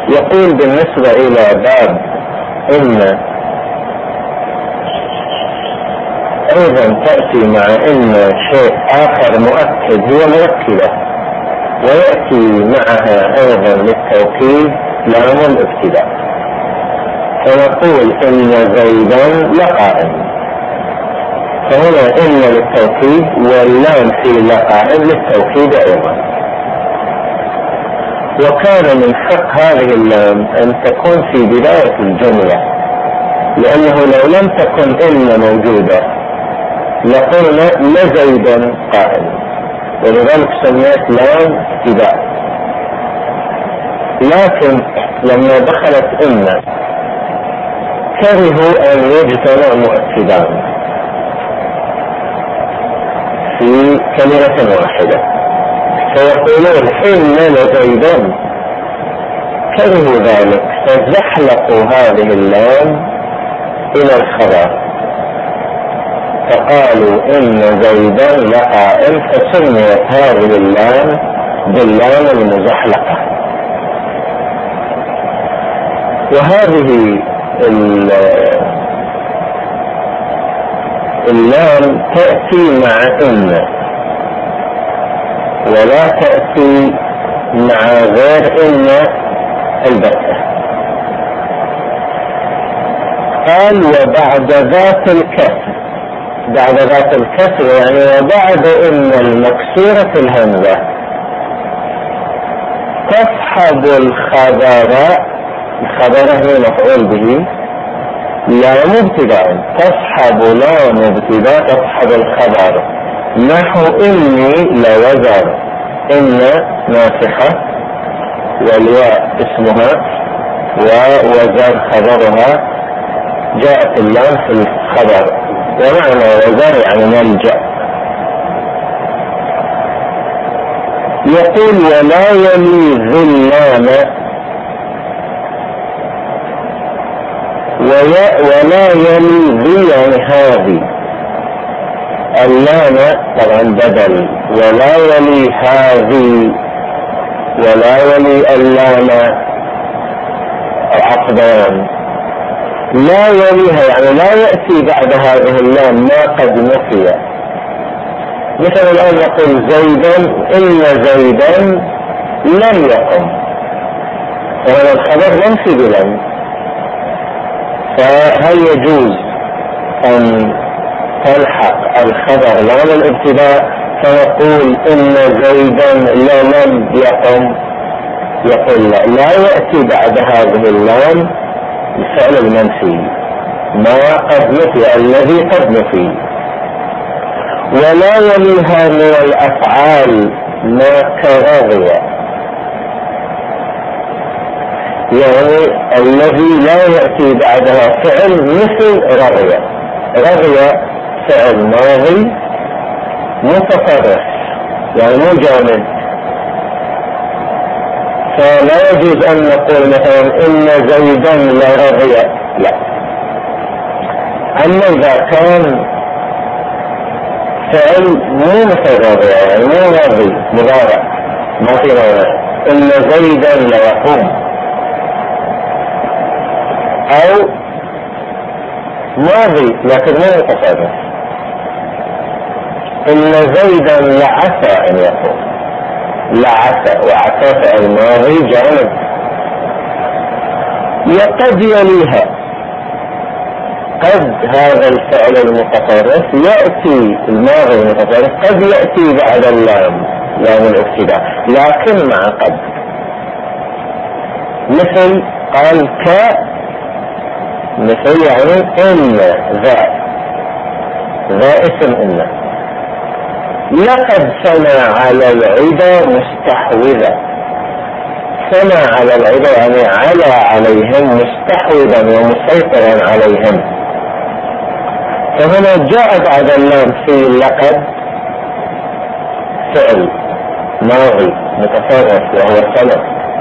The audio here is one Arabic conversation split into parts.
يقول بالنسبة إلى باب إن أيضا تأتي مع إن شيء آخر مؤكد هي مؤكدة، ويأتي معها أيضا للتوكيد لام الابتداء، فنقول إن زيدا لقائم، فهنا إن للتوكيد واللام في لقائم للتوكيد أيضا. وكان من حق هذه اللام أن تكون في بداية الجملة، لأنه لو لم تكن إن موجودة لقلنا لزيدا قائم، ولذلك سميت لام ابتداء. لكن لما دخلت إن كرهوا أن يجتمع مؤكدان في كلمة واحدة، فيقولون إن لزيدا، كرهوا ذلك فزحلقوا هذه اللام إلى الخبر، فقالوا إن زيدا لقائم، فسميت هذه اللام باللام المزحلقة. وهذه اللام تأتي مع إن ولا تأتي مع غير إن البتة. قال وبعد ذات الكسر، بعد ذات الكسر يعني وبعد إن المكسورة الهمزة تصحب الخبر، الخبر هي مفعول به، لام ابتداء، تصحب لام ابتداء تصحب الخبر، نحو إني لوزر، إن ناسخة والياء اسمها ووزر خبرها، جاءت اللام في الخبر، ومعنى وزر يعني ملجأ. يقول ولا يلي ذي اللام، ولا يلي ذي يعني هذه اللام طبعا بدل، ولا يلي هذه ولا يلي اللام عقدان، لا يليها يعني لا يأتي بعد هذه اللام ما قد نفي. مثل الآن نقول زيدا، إن زيدا لم يقم، وهذا الخبر منفي بلم، فهل يجوز أن تلحق الخبر لام الابتداء فنقول إن زيدا لم يقم؟ يقول لا يأتي بعد هذه اللام الفعل المنفي ما قد نفي، الذي قد نفي. ولا يليها من الأفعال ما كرضي، يعني الذي لا يأتي بعدها فعل مثل رضي. رضي فعل ماضي متصرف يعني مو جامد، فلا يجوز أن نقول مثلا إن زيدا لرضي، لا. أما إذا كان فعل مو مثل رضي يعني مو ماضي مضارع ما في معنى، إن زيدا ليقوم، أو ماضي لكن مو متصرف، إن زيدا لعسى أن يقوم، لعسى وعسى فعل ماضي جامد. وقد يليها، قد هذا الفعل المتصرف يأتي الماضي المتصرف قد يأتي بعد اللام لام الابتداء لكن مع قد، مثل قال مثل يعني إن ذا اسم إن. لقد سمع على العدا مستحوذا، سمع على العدا يعني على عليهم مستحوذا ومسيطرا عليهم، فهنا جاء بعد اللام في لقد فعل ماضي متصرف وهو سمع،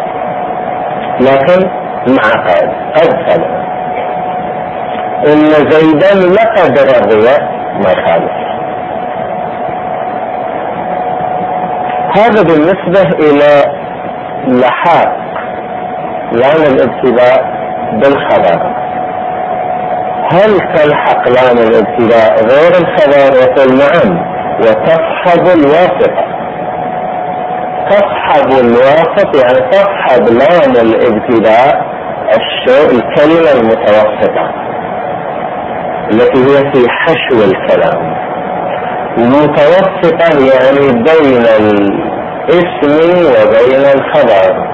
لكن مع قد سمع. إن زيدا لقد رضي ما يخالف. هذا بالنسبة إلى لحاق لام الابتداء بالخبر، هل تلحق لام الابتداء غير الخبر؟ يقول نعم، وتصحب الواسطة. تصحب الواسط يعني تصحب لام الابتداء الكلمة المتوسطة التي هي في حشو الكلام. متوسطة يعني بين الاسم وبين الخبر،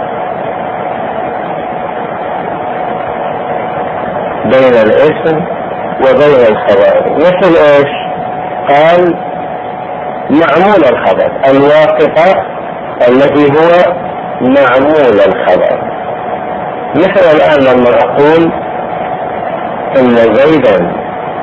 بين الاسم وبين الخبر. مثل ايش؟ قال معمول الخبر، الواسطة التي هو معمول الخبر. مثل الآن لما أقول إن زيدا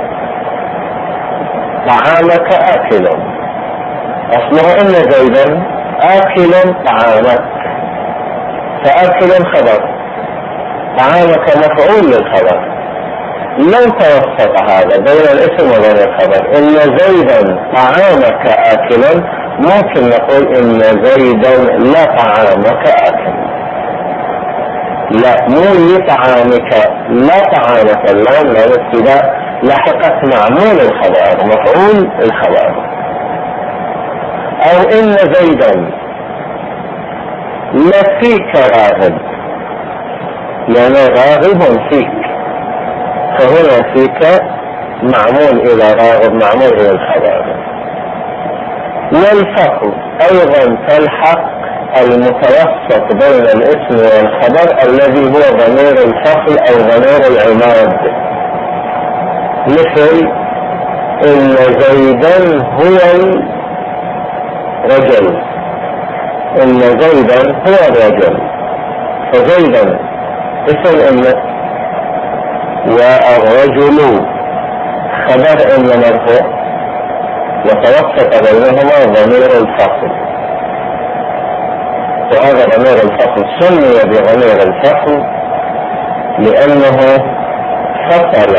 طعامك آكل، أصلها إن زيدا آكل طعامك، فآكل خبر، طعامك مفعول للخبر. لو توسط هذا بين الاسم وبين الخبر، إن زيدا طعامك آكل، ممكن نقول إن زيدا لا طعامك آكل. لا، مو لطعامك، لا طعامك، اللام الابتداء لحقت معمول الخبر، مفعول الخبر. أو إن زيدا لفيك راغب، يعني راغب فيك، فهنا فيك معمول إلى راغب، معمول إلى الخبر. والفصل أيضا تلحق المتوسط بين الاسم والخبر الذي هو ضمير الفصل أو ضمير العماد. مثل إن زيدا هو الرجل، إن زيدا هو الرجل، فزيدا اسم إن، والرجل خبر إن مرفوع، وتوسط بينهما ضمير الفصل. وهذا ضمير الفصل سمي بضمير الفصل لأنه فصل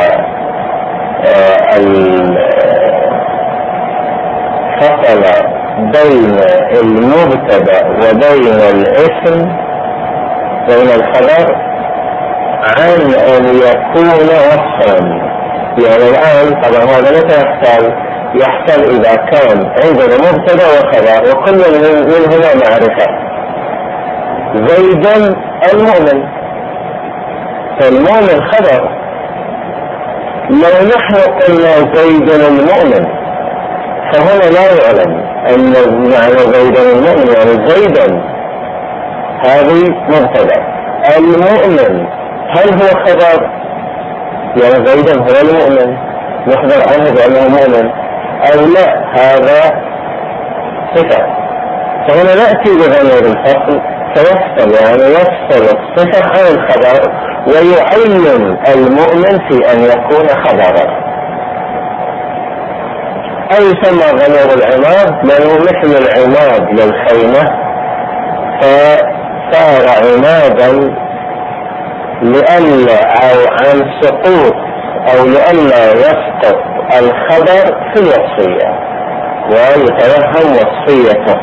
بين المبتدأ وبين الاسم، بين الخبر، عن أن يكون وصفا. يعني الآن طبعا هذا متى يحصل إذا كان عندنا مبتدأ وخبر وكل منهما معرفة. زيدا المؤمن، فالمؤمن خبر. لو نحن قلنا زيدا المؤمن فهنا لا يعلم أن معنى زيدا المؤمن يعني زيدا هذه مبتدأ، المؤمن هل هو خبر؟ يعني زيدا هو المؤمن نخبر عنه بأنه مؤمن أو لا، هذا صفة. فهنا نأتي بضمير الفصل فيفصل، يعني يفصل الصفة عن الخبر ويعين المؤمن في أن يكون خبرا. أو يسمى ضمير العماد لأنه مثل العماد للخيمة، فصار عمادا لئلا أو عن سقوط أو لئلا يسقط الخبر في الوصية ويتوهم وصيته.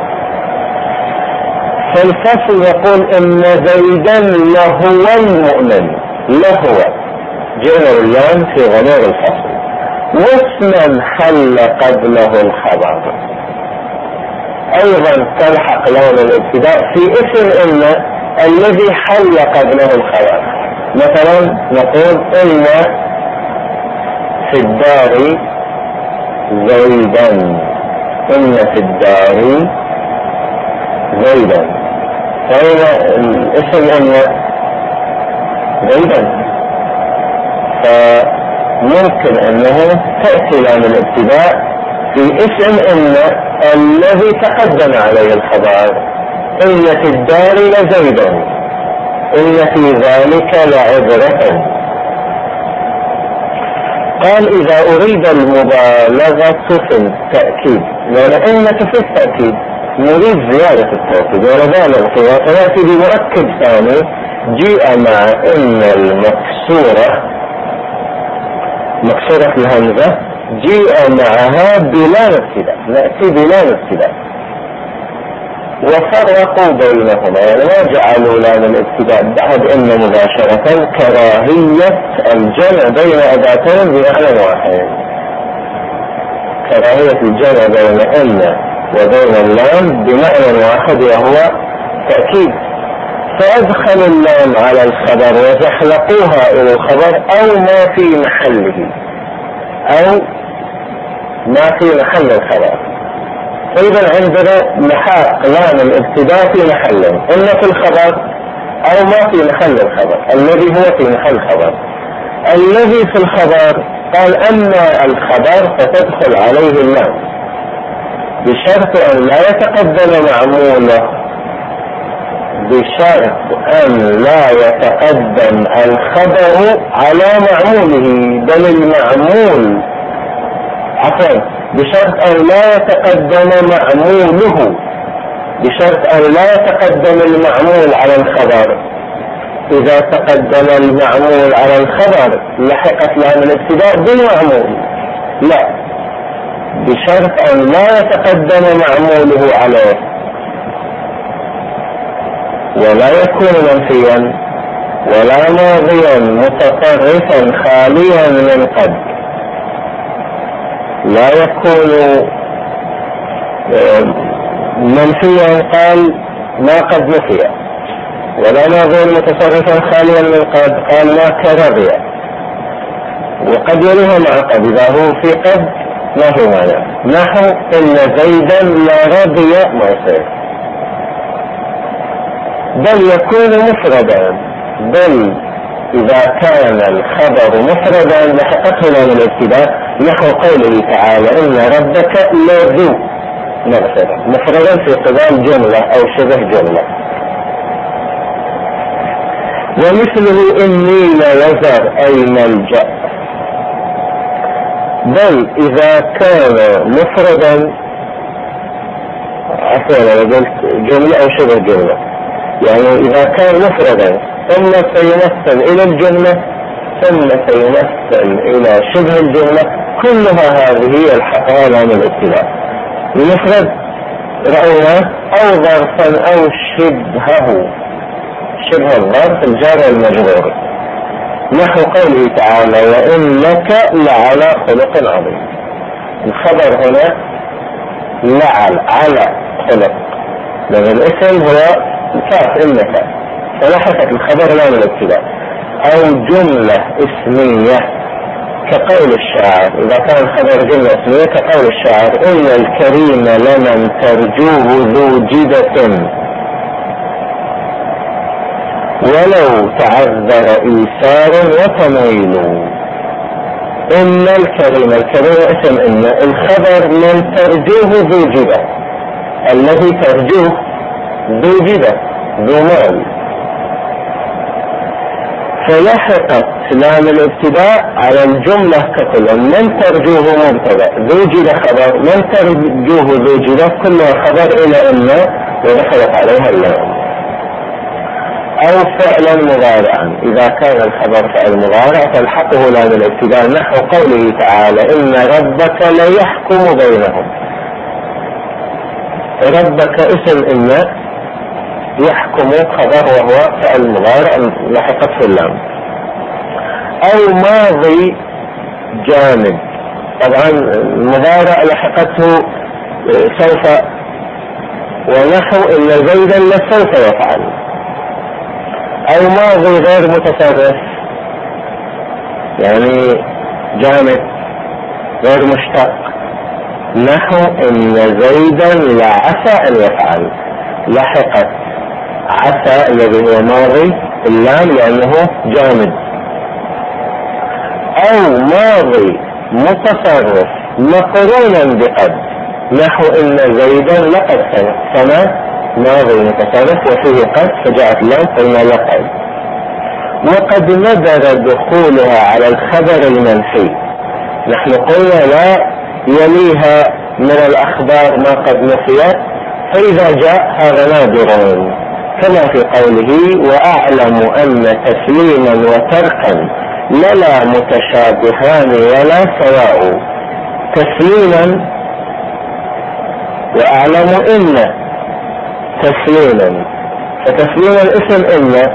فالفصل يقول إن زيدا لهو المؤمن، لهو جئنا اللام في ضمير الفصل، واسما حل قبله الخبر. أيضا تلحق لام الابتداء في اسم إن الذي حل قبله الخبر. مثلا نقول إن في الدار زيدا، إن في الدار زيدا، فإن الاسم إن زيدا، فممكن أنه تأتي لام الابتداء في اسم إن الذي تقدم عليه الخبر، إن في الدار لزيدا، إن في ذلك لعبرة. قال إذا أريد المبالغة في التأكيد، لأن إن في التأكيد نريد زيادة التأكيد ونبالغ فيها، فيأتي بمؤكد ثاني جيء مع إن المكسورة، مكسورة الهمزة جيء معها بلا ابتداء، نأتي بلا ابتداء. وفرقوا بينهما، يعني ما جعلوا لام الابتداء بعد إن مباشرة كراهية الجمع بين أداتين بمعنى واحد، كراهية الجمع بين إن وبين اللام بمعنى واحد وهو تأكيد، فأدخلوا اللام على الخبر وزحلقوها إلى الخبر أو ما في محله، أو ما في محل الخبر. فإذا عندنا لحاق لام الابتداء في محله، إما في الخبر أو ما في محل الخبر، الذي هو في محل الخبر. الذي في الخبر قال أما الخبر فتدخل عليه اللام بشرط أن لا يتقدم معموله، بشرط أن لا يتقدم الخبر على معموله، بل المعمول بشرط أن لا يتقدم معموله، بشرط أن لا يتقدم المعمول على الخبر. إذا تقدم المعمول على الخبر لحقت لام الابتداء بالمعمول، لا، بشرط أن لا يتقدم معموله عليه، ولا يكون منفيا ولا ماضيا متطرفا خاليا من قد، لا يكون منفيا قال ما قد نفي، ولا ماضيا متصرفا خاليا من قد قال ما كرضي، وقد يليها مع قد إذا هو في قد ما في معنى، نحو إن زيدا لا رضي ما يصير، بل يكون مفردا، بل إذا كان الخبر مفردا لحقته لام الابتداء، نحو قوله تعالى إن ربك لذو مغفرة، مفردا في قبال جملة أو شبه جملة. ومثله إني لوزر أي ملجأ، بل إذا كان مفردا، عفوا أنا قلت جملة أو شبه جملة، يعني إذا كان مفردا ثم سيمثل إلى الجملة ثم سيمثل إلى شبه الجملة، كلها هذه الحقها لام الابتداء. المفرد رأينا أو ظرفا أو شبهه، شبه الظرف الجار والمجرور، نحو قوله تعالى وإنك لعلى خلق عظيم. الخبر هنا لعل على خلق، لأن الاسم هو كاف إنك، فلحقت الخبر لام الابتداء. أو جملة اسمية كقول الشاعر، إذا كان الخبر جملة اسمية كقول الشاعر إن الكريم لمن ترجوه ذو جدة ولو تعذر إيثار وتمويل. إن الكريم، الكريم اسم إن، الخبر من ترجوه ذو جدة، الذي ترجوه ذو جدة ذو مال، فلحقت لام الابتداء على الجملة ككل، من ترجوه مبتدأ، ذو جدة خبر، من ترجوه ذو جدة كلها خبر إلى إن ودخلت عليها اللام. أو فعلا مضارعا، إذا كان الخبر فعل مضارع فالحقه لام الابتداء، نحو قوله تعالى إن ربك ليحكم بينهم. ربك اسم إن، يحكم خبر وهو فعل مضارع لحقته اللام. أو ماضي جامد، طبعا المضارع لحقته سوف، ونحو إن زيدا لسوف يفعل. أو ماضي غير متصرف، يعني جامد غير مشتق، نحو إن زيدا لعسى أن يفعل، لحقت عسى الذي هو ماضي اللام لأنه جامد. أو ماضي متصرف مقرونا بقد، نحو إن زيدا لقد سنة، ماضي متصرف وفيه قد فجاءت لام قلنا لقد. وقد ندر دخولها على الخبر المنفي، نحن قلنا لا يليها من الأخبار ما قد نفيت، فإذا جاء هذا نادر، كما في قوله وأعلم أن تسليما وتركا للا متشابهان ولا سواء. تسليما وأعلم إن تسليما، فتسليم الاسم إن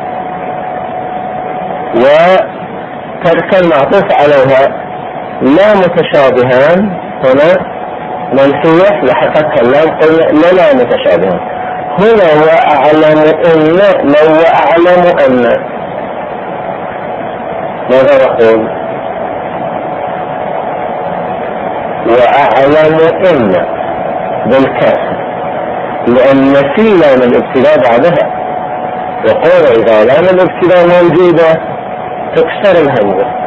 وترك المعطوف عليها لا متشابهان هنا منفية لحقتها اللام، قلنا لا متشابهان. هنا وأعلم إن، لو وأعلم أن ماذا نقول؟ وأعلم إن بالكسر، لأن في لام الابتداء بعدها، يقول إذا لام الابتداء موجودة تكسر الهمزة.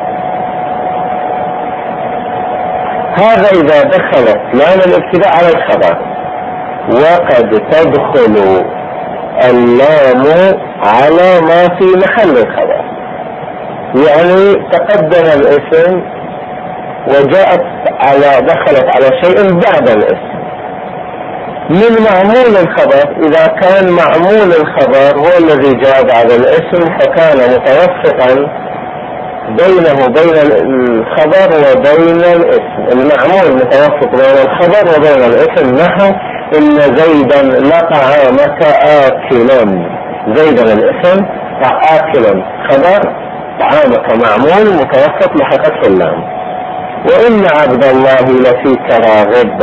هذا إذا دخلت لام الابتداء على الخبر، وقد تدخل اللام على ما في محل الخبر، يعني تقدم الاسم وجاءت دخلت على شيء بعد الاسم من معمول الخبر. إذا كان معمول الخبر هو الذي جاء بعد الاسم فكان متوسطا بينه وبين الخبر وبين الاسم، المعمول متوسط بين الخبر وبين الاسم، نحو إن زيدا لطعامك آكلا، زيدا الاسم آكلا خبر، طعامك معمول متوسط لحقته اللام. وإن عبد الله لفيك راغب،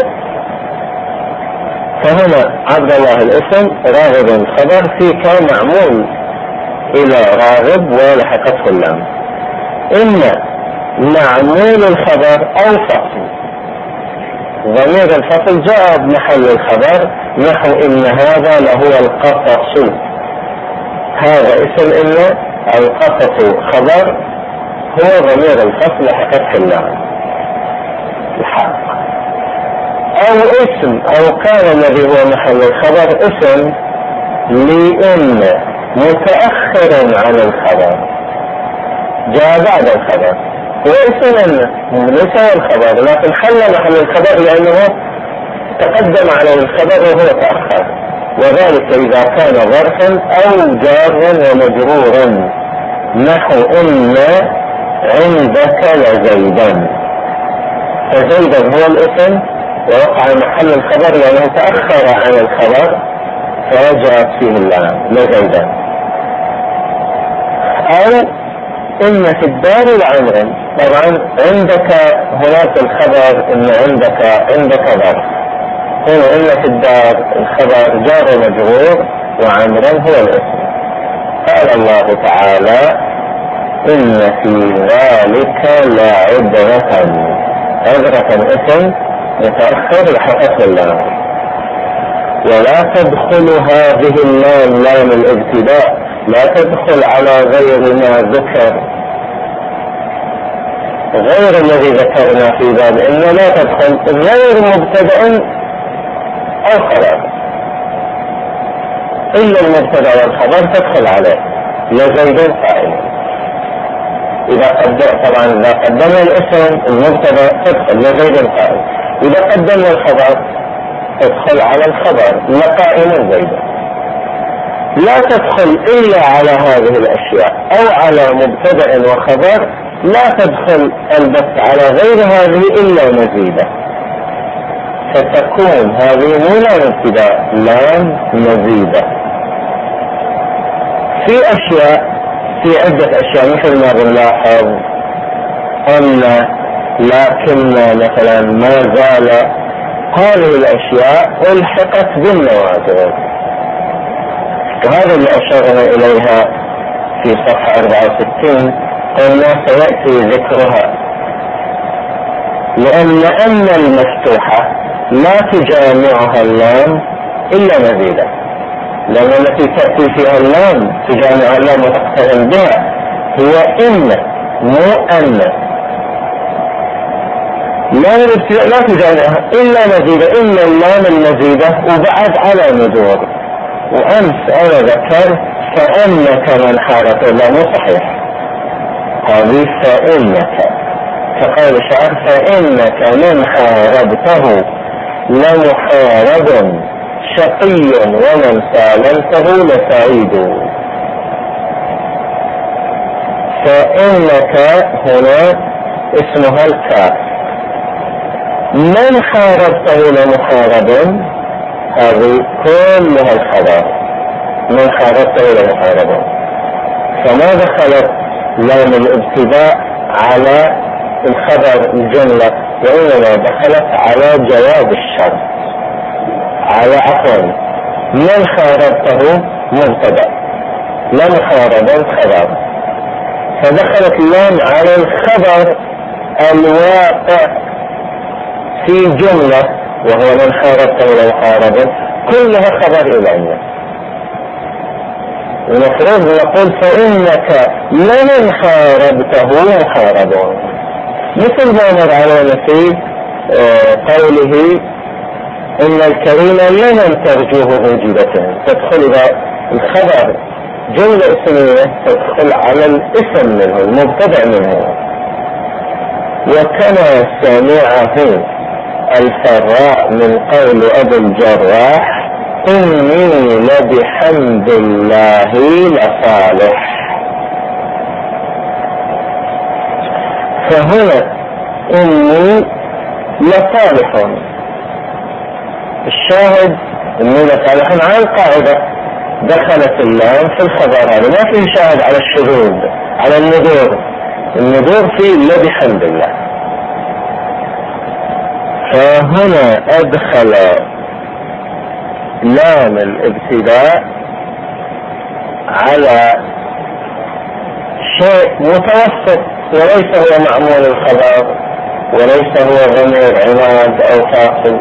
فهنا عبد الله الاسم، راغب خبر، فيك معمول إلى راغب ولحقته اللام. إن معمول الخبر أو فصل، ضمير الفصل جاء بمحل الخبر، نحو إن هذا لهو القصص، هذا اسم إن القصص خبر، هو ضمير الفصل حقته اللام الحق. أو اسم، أو كان الذي هو محل الخبر اسم لإن متأخر عن الخبر، جاء بعد الخبر، واسم إن ليس الخبر لكن حل محل الخبر لأنه تقدم على الخبر وهو تأخر، وذلك إذا كان ظرفا أو جارا ومجرورا، نحو إن عندك لزيدا، فزيدا هو الاسم ووقع محل الخبر لأنه تأخر عن الخبر فجاءت فيه اللام لزيدا. أو إن في الدار العمر، طبعا عندك هناك الخبر إن عندك ظرف، هنا إن في الدار الخبر جار مجرور وعمرا هو الاسم. قال الله تعالى إن في ذلك لعبرة، عبرة اسم متأخر لحقته اللام. ولا تدخل هذه اللام لام الابتداء، لا تدخل على غير ما ذكر، غير الذي ذكرنا في باب إن، لا تدخل غير مبتدأ أو خبر، إلا المبتدأ والخبر تدخل عليه، لزيد قائم. إذا قدمنا الاسم المبتدأ تدخل لزيد قائم، إذا قدمنا الخبر تدخل على الخبر لقائم زيد. لا تدخل إلا على هذه الأشياء، أو على مبتدأ وخبر، لا تدخل البت على غير هذه إلا مزيدة، فتكون هذه مو لام ابتداء، لام مزيدة. في أشياء، في عدة أشياء مثل ما بنلاحظ أن، لكن مثلا ما زال، هذه الأشياء ألحقت بالنوازل، وهذا اللي أشرنا إليها في صفحة 64، قلنا سيأتي ذكرها، لأن المفتوحة لا تجامعها اللام إلا مزيدة، لأن التي تأتي فيها اللام تجامع اللام وتقترن بها هي إن، مو أن. لام الابتداء لا تجامعها إلا مزيدة، إن اللام المزيدة وبعد على مدور. وأمس أنا ذكرت فإنك من حارته، لا مو صحيح، هذه فإنك كقول الشاعر فإنك من حاربته لمحارب شقي ومن سالمته لسعيد. فإنك هنا اسمها الكاف، من حاربته لمحارب، هذه كلها الخبر من خارجته إلى مخاربه، فما دخلت لام الابتداء على الخبر الجملة، وإنما دخلت على جواب الشرط، على عفوا من خاربته مبتدأ لم خاربا خبر، فدخلت اللام على الخبر الواقع في جملة وهو من خاربته إلى مخاربه، كلها خبر إلى المفروض نقول فإنك لمن خاربته مخارب، مثل ما مر علينا في قوله إن الكريم لمن ترجوه موجبته، تدخل إلى الخبر جملة اسمية تدخل على الاسم منه المبتدأ منه. وكما سمعه الفراء من قول أبي الجراح إني لبحمد الله لصالح، فهنا إني لصالح، الشاهد إني لصالح على القاعدة، دخلت اللام في الخبر، هذا ما فيه شاهد على الشذوذ على النذور فيه لبحمد الله. فهنا أدخل لام الابتداء على شيء متوسط، وليس هو معمول الخبر، وليس هو ضمير عناد أو فاصل،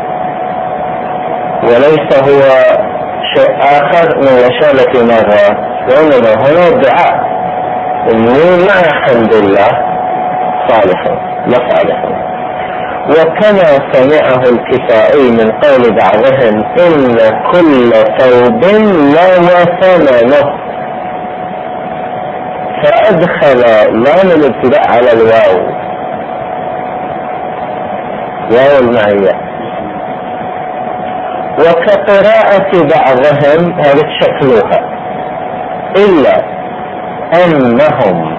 وليس هو شيء آخر من الأشياء التي مرت، وإنما هنا دعاء إني مع حمد الله صالح لصالح. وكما سمعه الكسائي من قول بعضهم إن كل ثوب له ثمنه، فأدخل لام الابتداء على الواو، واو المعية. وكقراءة بعضهم هذا شكلها إلا أنهم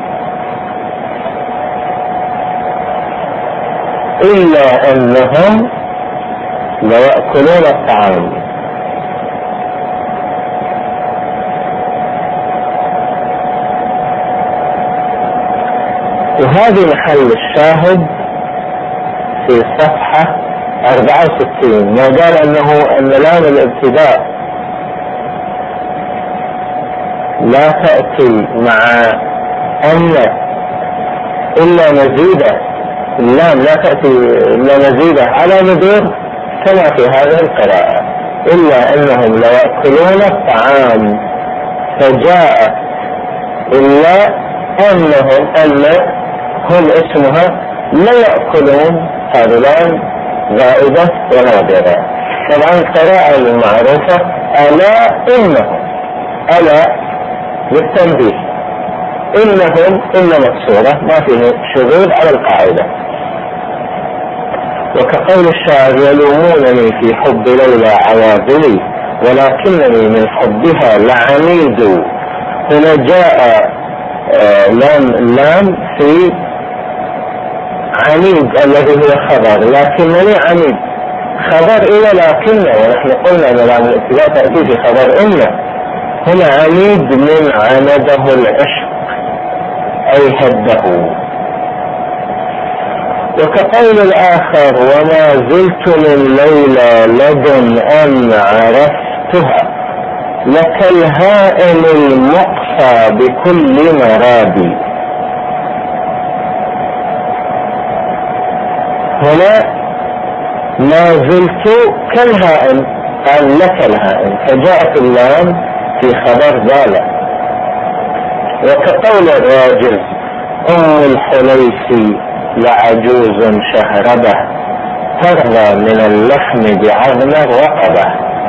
ليأكلون الطعام، وهذه محل الشاهد في صفحة 64، ما قال أن لام الابتداء لا تأتي مع أن إلا مزيدة، اللام لا تأتي إلا مزيدة على نذور كما في هذه القراءة، إلا أنهم ليأكلون الطعام، فجاء إلا أنهم هم اسمها لا يأكلون، هذا لام زائدة ونادرة. طبعا القراءة المعروفة ألا إنهم، ألا للتنبيه، إنهم إلا مكسورة ما فيه شذوذ على القاعدة. وكقول الشاعر يلومونني في حب ليلى عواذلي ولكنني من حبها لعنيد، هنا جاء لام في عنيد الذي هو خبر، لكنني عنيد خبر إلى لكن، ونحن قلنا أن لام الابتداء تأتي في خبر إن، هنا عنيد من عنده العشق أي هده. وكقول الآخر وما زلت من ليلى لدن أن عرفتها لك الهائم المقصى بكل مرابي، هنا ما زلت كالهائم قال لك الهائم، فجاءت اللام في خبر ذلك. وكقول الراجل الحليسي لعجوز شهربة ترضى من اللحم بعظم الرقبة،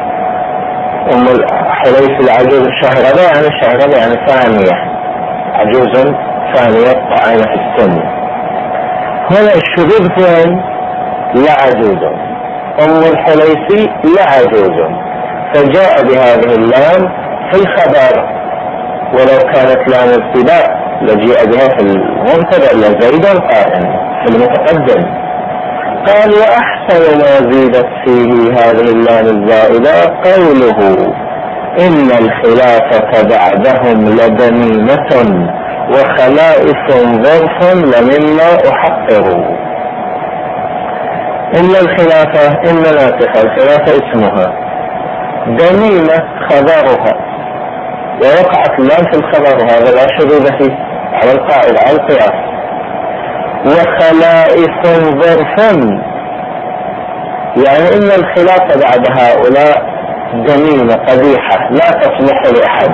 الحليسي العجوز الشهربة يعني الشهربة يعني ثانية، عجوز ثانية طعينة في السن. هنا الشذوذ فين؟ لعجوز، الحليسي لعجوز، فجاء بهذه اللام في الخبر، ولو كانت لام ابتداء لجيء بها في المبتدأ لزيدا قائم في المتقدم، قال وأحسن ما زيدت فيه هذه اللام الزائدة قوله إن الخلافة بعدهم لدميمة وخلائف ظرف لمما أحقر. إن الخلافة إن ناسخة الخلافة اسمها، دميمة خبرها، ووقعت اللام في الخبر، هذا لا شذوذ فيه على القاعدة على القياس. وخلائف ظرف يعني إن الخلافة بعد هؤلاء دميمة قبيحة لا تصلح لأحد.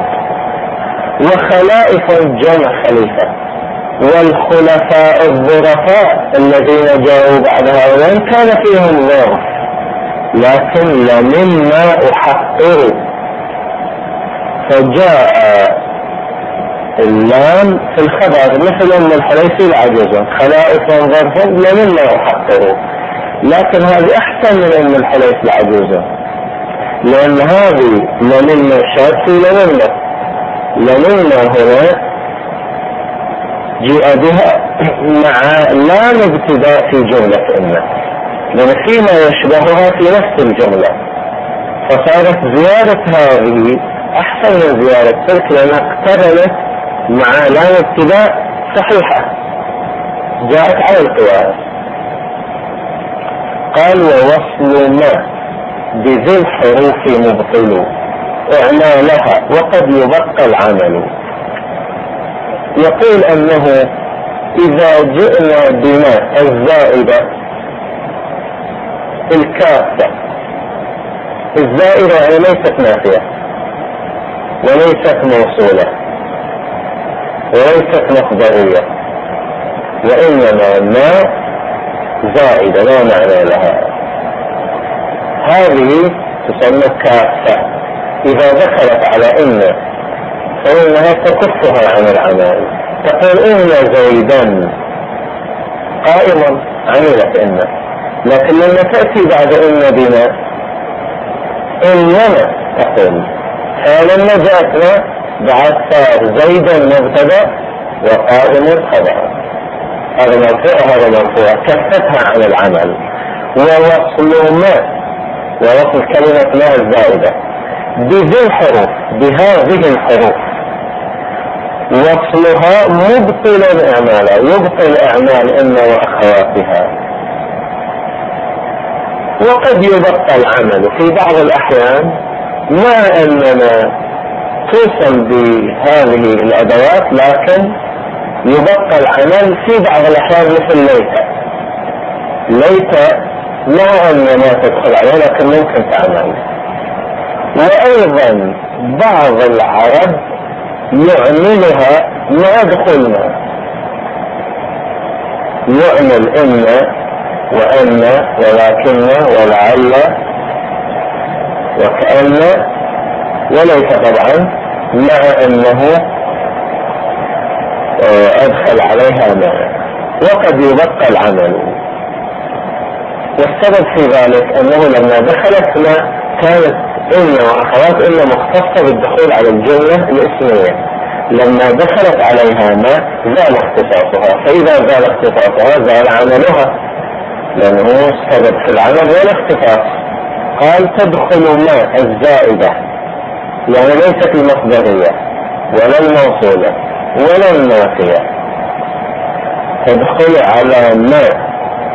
وخلائف جمع خليفة، والخلفاء الظرفاء الذين جاءوا بعد هؤلاء كان فيهم ظرف، لكن لمما أحقر، فجاء اللام في الخبر مثل أن الحليفي العجوز خلائف ظرف لمما أحقر، لكن هذه أحسن من أن الحليف العجوز، لأن هذه لمما شاكي لمما هنا جاء بها مع لام ابتداء في جملة إنه، لأن فيما يشبهها في نفس الجملة، فصارت زيارة هذه أحسن من زيارة تلك لأنها اقترنت مع لام ابتداء صحيحة جاءت على القياس. قال ووصل ما بذي الحروف مبطل إعمالها وقد يبقى العمل. يقول أنه إذا جئنا بما الزائدة الكافة، الزائدة يعني ليست نافية وليست موصولة وليست مصدرية، وإنما ما زائدة لا معنى لها، هذه تسمى كافة. إذا دخلت على إن فإنها تكفها عن العمل، تقول إن زيدا قائما عملت إن، لكن لما تأتي بعد إن بما إنما تقول، فلما جاءتنا بعد صار زيدا مبتدأ وقائم خبر، هذا مرفوع هذا مرفوع، كفتها عن العمل. ووصل ما، ووصل كلمة ما الزائدة بذي الحروف بهذه الحروف، وصلها مبطل اعمالها، يبطل اعمال ان واخواتها. وقد يبقى العمل في بعض الاحيان مع اننا توصل بهذه الادوات، لكن يبقى العمل في بعض الاحيان مثل ليت مع ان ما تدخل عليه لكن ممكن تعمل. وايضا بعض العرب يعملها مع دخولنا، يعمل ان وان ولكن ولعل وكأن وليس طبعا، مع انه ادخل عليها ما، وقد يبقى العمل. والسبب في ذلك انه لما دخلت ما كانت إن وأخوات إن مختصة بالدخول على الجملة الاسمية، لما دخلت عليها ما زال اختصاصها، فإذا زال اختصاصها زال عملها، لأنه السبب في العمل والاختصاص. قال تدخل ما الزائدة، يعني ليست المصدرية ولا الموصولة ولا النافية، تدخل على ما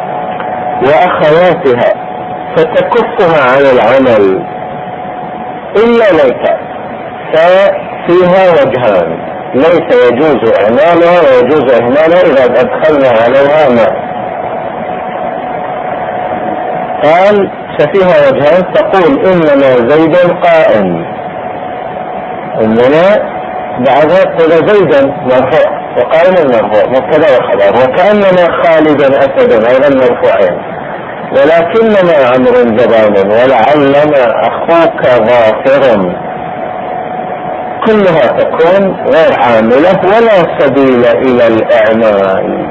وأخواتها فتكفها عن العمل إلا ليت، ففيها وجهان، ليس يجوز إعمالها ويجوز إهمالها إذا أدخلنا عليها ما. قال ففيها وجهان، تقول إنما زيدا قائم، إنما بعدها تقول زيدا مرفوع وقائم مرفوع مبتدأ وخبر، وكأنما خالدا أسدا أيضا مرفوعين، ولكنما عمرو جبان ولعلما أخوك ظافر، كلها تكون غير عاملة ولا سبيل إلى الإعمال،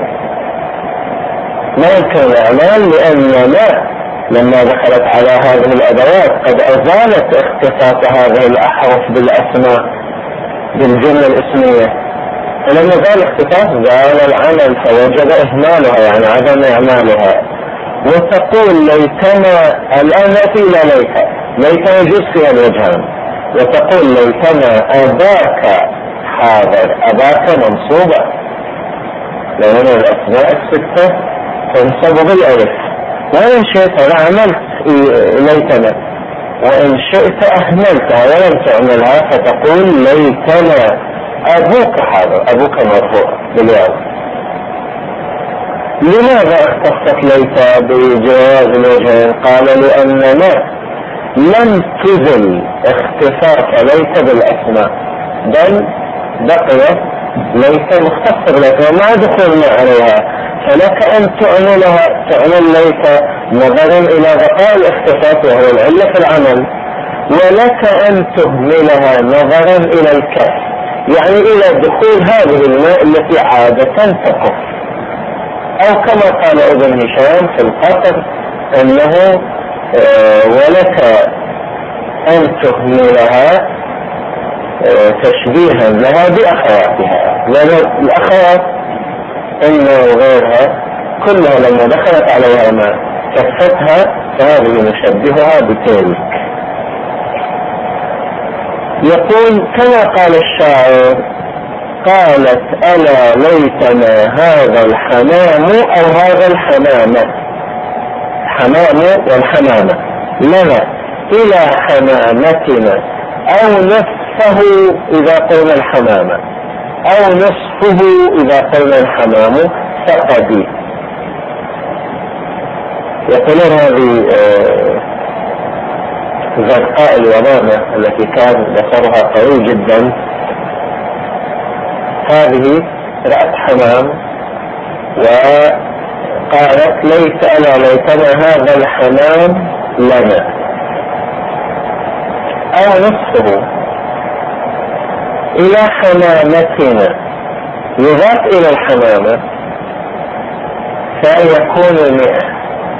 ما يمكن الإعمال، لأن ما لما دخلت على هذه الأدوات قد أزالت اختصاص هذه الأحرف بالأسماء بالجملة الاسمية، فلما زال اختصاص زال العمل فوجب إهمالها يعني عدم إعمالها. وتقول ليتنا. الآن نأتي إلى ليت يجوز فيها الوجهان. وتقول ليتنا أباك حاضر. أباك منصوبة لأن الأسماء الستة تنصب بالألف. وإن شئت عملت ليتنا، وإن شئت أهملتها ولم تعملها فتقول ليتنا أبوك حاضر. أبوك مرفوع بالياء. لماذا اختصت ليت بجواز الوجهين؟ قال لأننا لم تزل اختصاص ليت بالأسماء، بل بقي ليت مختص بالأسماء مع دخولنا عليها. فلك أن تعمل ليت نظرا إلى بقاء الاختصاص وهو العلة في العمل، ولك أن تهملها نظرا إلى الكف، يعني إلى دخول هذه الماء التي عادة تقف. أو كما قال ابن هشام في القصر أنه ولك أن تهملها تشبيها لها بأخواتها، لأن الأخوات إنه وغيرها كلها لما دخلت عليها ما كفتها فهذه نشبهها بتلك. يقول كما قال الشاعر: قالت ألا ليتنا هذا الحمام أو هذا الحمامة. حمام والحمامة لنا إلى حمامتنا، أو نصفه إذا قلنا الحمامة، أو نصفه إذا قلنا الحمام فقدي. يقولون هذه زرقاء اليمامة التي كان بصرها قوي جدا، هذه رأت حمام وقالت ليتنا هذا الحمام لنا، أو نصفه إلى حمامتنا يضاف إلى الحمامة فيكون 100.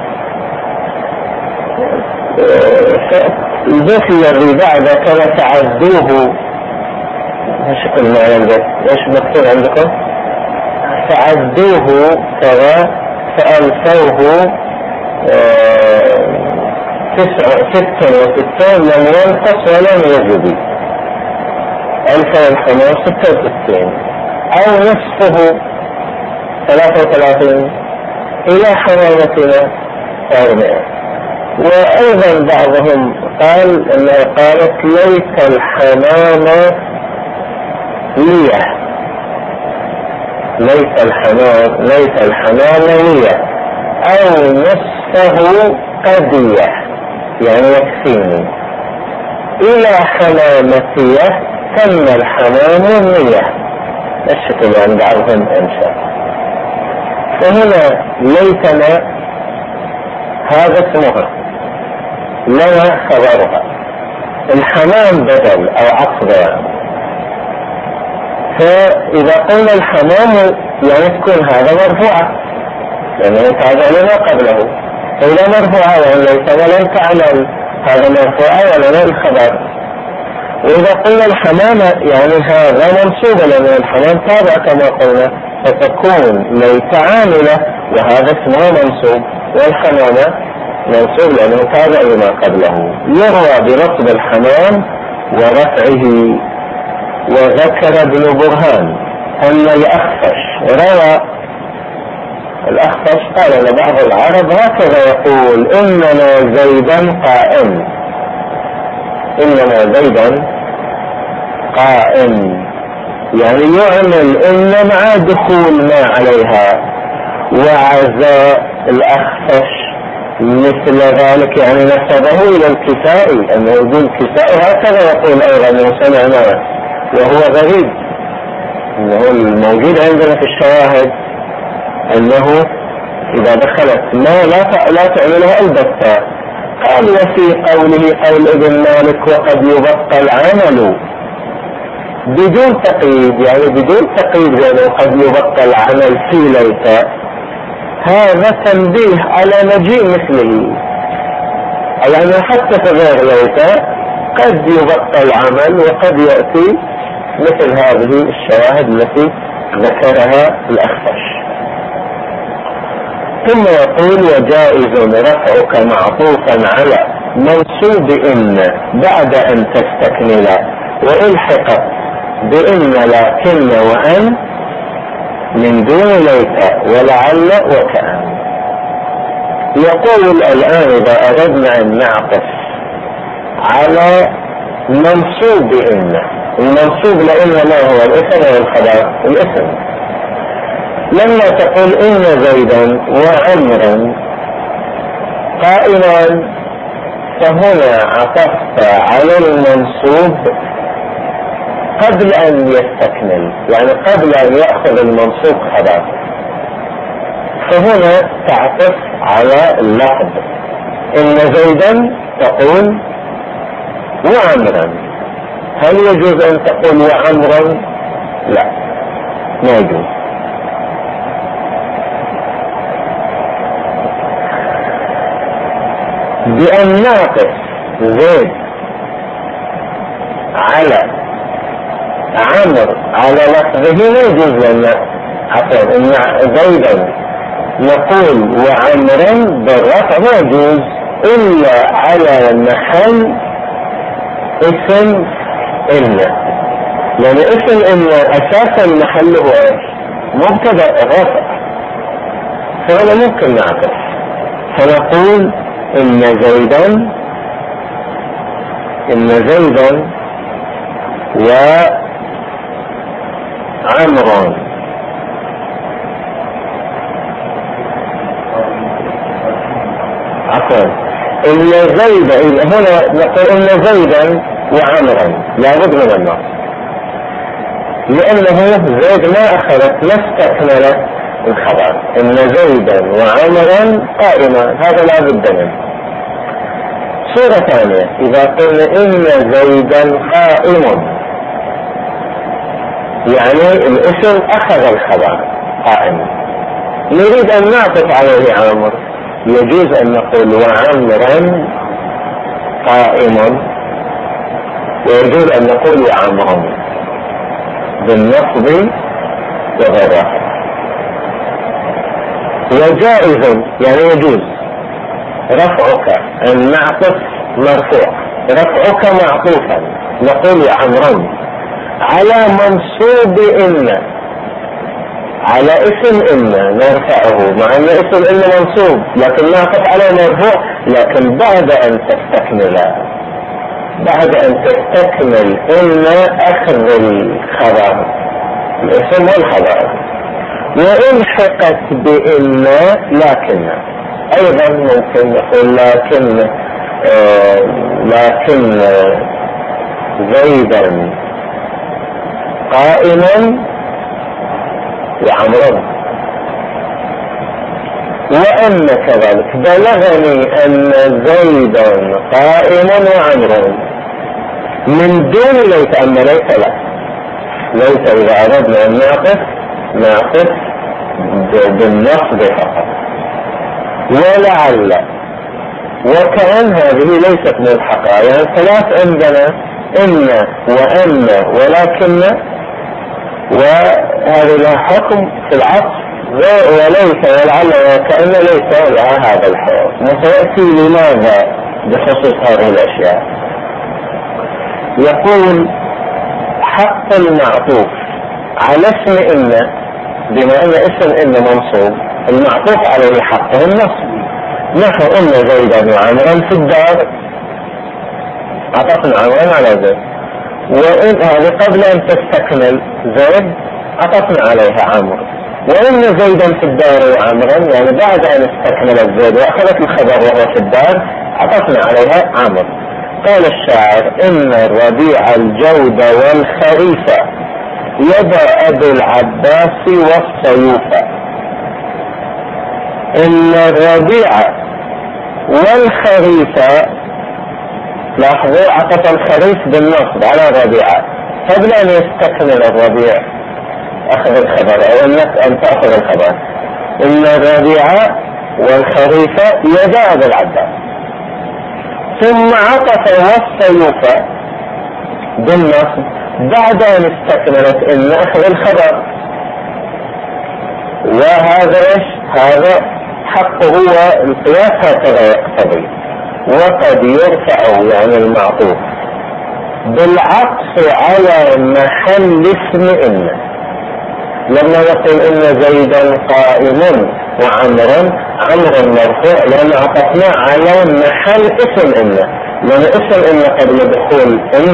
البيت الذي بعد كما تعدوه ايش قلنا عن البيت؟ ايش مكتوب عندكم؟ تعدوه كذا فألفوه 66 لم ينقص ولم يزد. 1566 أو نصفه 33 إلى حمامتنا 400. وأيضا بعضهم قال أنها قالت ليت الحمام ليه، ليت الحمام ليه، أو نصفه قديه يعني يكفيني، إلى حمامتيه تم الحمام 100. الشكل عند بعضهم أنشأ. فهنا ليتنا هذا اسمها، لنا خبرها، الحمام بدل أو عقب. فإذا قلنا الحمام يعني تكون هذا مرفوعة لأنه يتابع لما قبله، فإذا مرفوعة يعني ليس ولن تعمل هذا مرفوعة ولنا الخبر. وإذا قلنا الحمامة يعني هذا منصوب لأن الحمام تابع كما قلنا، فتكون ليت عاملة وهذا اسمه منصوب، والحمامة منصوب لأنه تابع لما قبله. يروى بنصب الحمام ورفعه. وذكر ابن برهان أن الأخفش روى، الأخفش قال لبعض العرب هكذا يقول: إننا زيدا قائم، إننا زيدا قائم، يعني يعمل إن مع دخول ما عليها. وعزاء الأخفش مثل ذلك يعني نسبه إلى الكسائي، أنه يقول الكسائي هكذا يقول أيضا وسمعناه، وهو غريب انه الموجود عندنا في الشواهد انه اذا دخلت ما لا تعملها البتة. قال: وفي قوله قول ابن مالك وقد يبقى العمل بدون تقييد، يعني بدون تقييد يعني قد يبقى العمل في ليت، هذا تنبيه على مجيء مثله، يعني حتى في غير ليت قد يبقى العمل وقد يأتي مثل هذه الشواهد التي ذكرها الأخفش. ثم يقول وجائز رفعك معطوفا على منصوب إن بعد أن تستكمل وإلحقت بإن لكن وأن من دون ليت ولعل وكأن. يقول الآن إذا أردنا أن نعطف على منصوب إن، المنصوب لإن ما هو الاسم أو الخبر؟ الاسم. لما تقول إن زيدا وعمرا قائمان، فهنا عطفت على المنصوب قبل أن يستكمل، يعني قبل أن يأخذ المنصوب خبر، فهنا تعطف على اللفظ. إن زيدا تقول وعمرا. هل يجوز أن تقول وعمرا؟ لا، ما يجوز. بأن نعطف زيد على عمر على لفظه لا يجوز لنا عفوا إن زيدا نقول وعمرا بالرفع ما يجوز إلا على محل اسم إن، لأن اسم إن أساسا محله إيش؟ مبتدأ رفع، فهنا ممكن نعطف فنقول إن زيدا وعمران. عفوا إن زيدا، هنا نقول إن زيدا وعمرا لابد من النص، لأنه زيد ما أخذت ما استكملت الخبر. إن زيدا وعمرا قائما، هذا لا بد منه. صورة ثانية إذا قلنا إن زيدا قائم، يعني الاسم أخذ الخبر قائم، نريد أن نعطف عليه عمر، يجوز أن نقول وعمرا قائم، ويجوز أن نقول وعمرا بالنصب وغيره. وجائز يعني يجوز رفعك أن نعطف مرفوع، رفعك معطوفا نقول عمرا على منصوب إن، على اسم إن نرفعه، مع أن اسم إن منصوب لكن نعطف على مرفوع، لكن بعد أن تستكمل إن أخذ الخبر الاسم والخبر، وإلحقت بإن لكن، أيضا ممكن نقول لكن زيدا قائما وعمرا، وأن كذلك بلغني أن زيدا قائما وعمرا من دون ليت، أن ليت لا، ليت إذا أردنا أن نعطف بالنصب فقط. ولعل وكأن هذه ليست ملحقة، يعني ثلاث عندنا إن وأن ولكن، وهذه لها حكم في العطف، وليس ولعل وكأن ليس لها هذا الحكم. وسيأتي لماذا بخصوص هذه الأشياء. يقول حق المعطوف على اسم إن، بما أن اسم إن منصوب المعطوف عليه حقه النصب، نحو إن زيدا وعمرا في الدار، عطفنا عمرا على زيد، وإن هذه قبل أن تستكمل زيد عطفنا عليها عمر، وإن زيدا في الدار وعمرا يعني بعد أن استكملت زيد وأخذت الخبر وهو في الدار عطفنا عليها عمر. قال الشاعر إن الربيع الجود والخريف يدا أبي العباس والسيوف. إن الربيع والخريف، لاحظوا عطف الخريف بالنصب على الربيع قبل أن يستكمل الربيع أخذ الخبر أو أن تأخذ الخبر. إن الربيع والخريف يدا أبي العباس، ثم عطف والسيوف بالنصب بعد أن استكملت إن أخذ الخبر. وهذا إيش؟ هذا حقه هو القياس هكذا يقتضي. وقد يرفع يعني المعطوف بالعطف على محل اسم إن. لما نقول إن زيدا قائم وعمرا، عمرا مرفوع لأن عطفنا على محل اسم إن، لأن اسم إن قبل دخول إن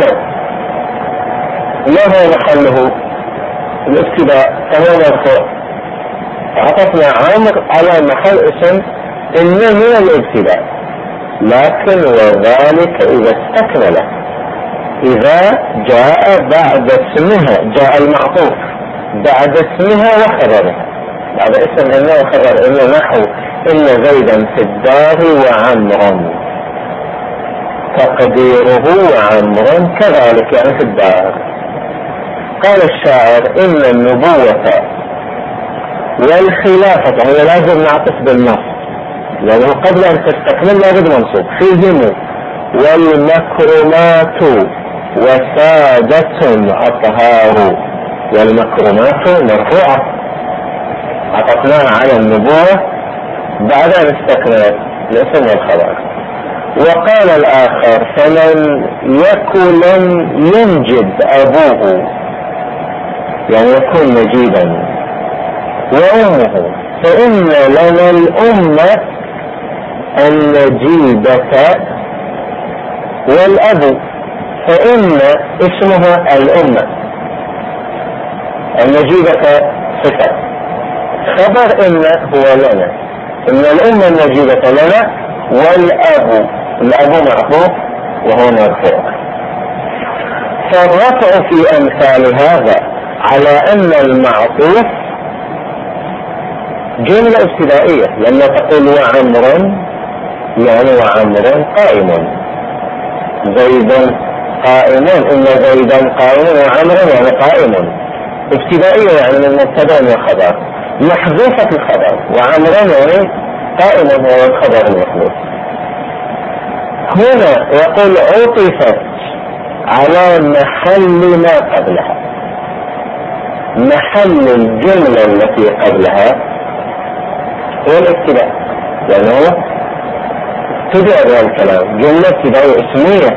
ما هو محله؟ الابتداء، فهو مرفوع. عطفنا عمر على محل اسم إن من الابتداء، لكن وذلك إذا استكمل، إذا جاء بعد اسمها، جاء المعطوف بعد اسمها وخبرها، بعد اسم إن وخبر إن، نحو إن زيدا في الدار وعمرا، تقديره وعمرا كذلك يعني في الدار. قال الشاعر إن النبوة والخلافة، هي لازم نعطف بالنص لأنه قبل أن تستكمل لابد منصوب، فيهم والمكرمات وسادة أطهار، والمكرمات مرفوعة عطفناها على النبوة بعد أن استكملت الاسم والخبر. وقال الآخر فمن يكن لم ينجب أبوه، يعني يكون نجيبا، وأمه، فإن لنا الأمة النجيبة، والأب فإن اسمها الأمة، النجيبة صفة، خبر إن هو لنا، إن الأمة النجيبة لنا، والأب، الأب معطوف وهو مرفوع. فالرفع في أمثال هذا على أن المعطوف جملة ابتدائية، لما تقول وعمرا يعني وعمرا قائم، زيدا قائم، إن زيدا قائم وعمرا يعني قائم، ابتدائية يعني من مبتدأ وخبر، محذوفة الخبر، وعمرا يعني قائم هو الخبر المحذوف. هنا يقول عطفت على محل ما قبلها، محل الجملة التي قبلها هو الابتداء، لأنه ابتدأ بها الكلام، جملة ابتدائية اسمية،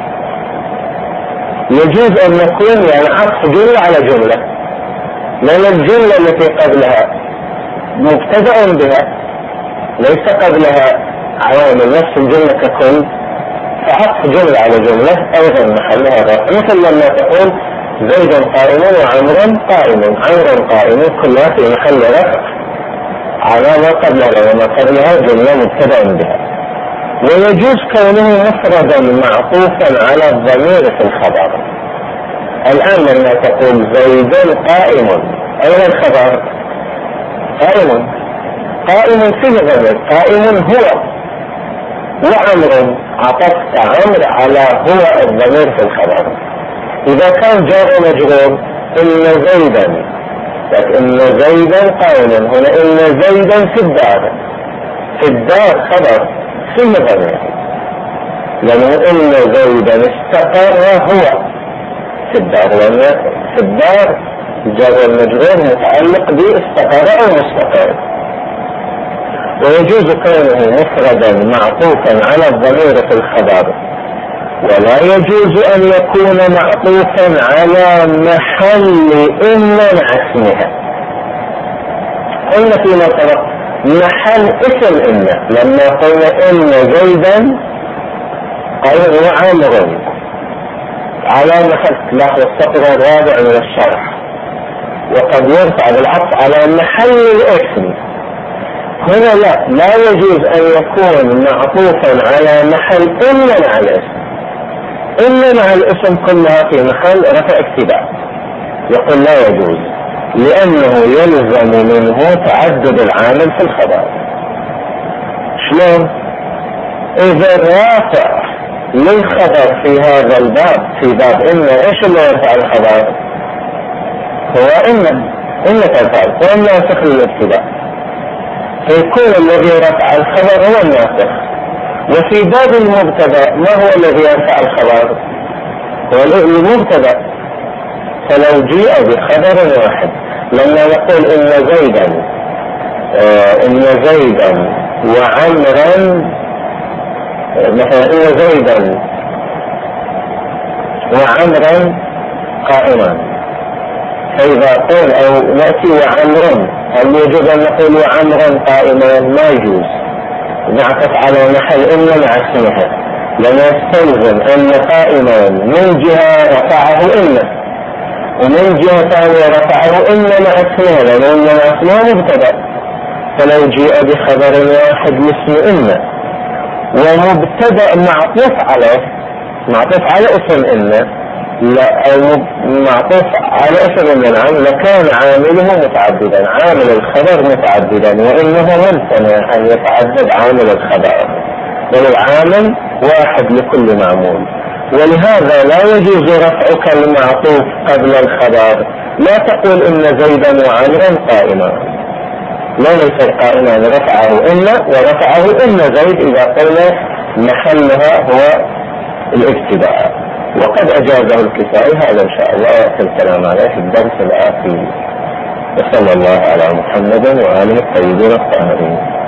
يجوز أن يكون يعني عطف جملة على جملة، لأن الجملة التي قبلها مبتدأ بها ليس قبلها عوامل، نفس الجملة ككل، فعطف جملة على جملة أيضا محلها رفع، مثل لما تقول زيدا قائم وعمرا قائم، عمرا قائم كلها في محل رفع على ما قبلها، وما قبلها جملة مبتدأ بها. ويجوز كونه مفردا معطوفا على الضمير في الخبر. الآن لما تقول زيدا قائم، أين الخبر؟ قائم، قائم فيه ضمير، قائم هو، وعمر عطفت عمر على هو الضمير في الخبر. إذا كان جار مجرور إن زيدا، إن زيدا قائم، هنا إن زيدا في الدار، في الدار خبر فيه ضمير، لأنه إن زيدا استقر هو في الدار، لأن في الدار جار المجرور متعلق باستقر أو مستقر. ويجوز كونه مفردا معطوفا على الضمير في الخبر، ولا يجوز أن يكون معطوفا على محل إن مع اسمها. قلنا فيما سبق محل اسم إن، لما قلنا إن زيدا قال وعمر على محل، لاحظ السطر الرابع من الشرح، وقد يرفع بالعطف على محل الاسم. هنا لا يجوز أن يكون معطوفا على محل إن مع الاسم، إن مع الاسم كلها في محل رفع ابتداء، يقول لا يجوز، لأنه يلزم منه تعدد العامل في الخبر. شلون؟ إذا الرافع للخبر في هذا الباب، في باب إن، إيش اللي يرفع الخبر؟ هو إن ترفع، وإن ناسخ للابتداء، فيكون الذي رفع الخبر هو الناسخ. وفي باب المبتدأ ما هو الذي يرفع الخبر؟ هو المبتدأ. فلو جيء بخبر واحد، لما نقول إن زيدا إن زيدا وعمرا، مثلا إن زيدا وعمرا قائما، فإذا قول أو نأتي وعمرا، هل يجب أن نقول وعمرا قائما؟ ما يجوز، نعطف على محل إن مع اسمها، لما يستلزم أن قائما من جهة رفعه إن، ومن جهة ثانية رفعه إن مع اسمها، لأن إن مع اسمها مبتدأ، فلو جاء بخبر واحد مثل إن ومبتدأ معطوف على اسم إن، لا أو معطوف على اسم النعم، لكان عامله متعددا، عامل الخبر متعددا، وإنه ممتنع أن يتعدد عامل الخبر، بل العامل واحد لكل معمول. ولهذا لا يجوز رفعك المعطوف قبل الخبر، لا تقول إن زيدا وعمرا قائما، لا ليس قائما، رفعه إن ورفعه إن زيد إذا قلنا محلها هو الابتداء، وقد أجازه الكسائي، هذا إن شاء الله في الكلام عليه في الدرس الآتي. وصلى الله على محمد وآله الطيبين الطاهرين.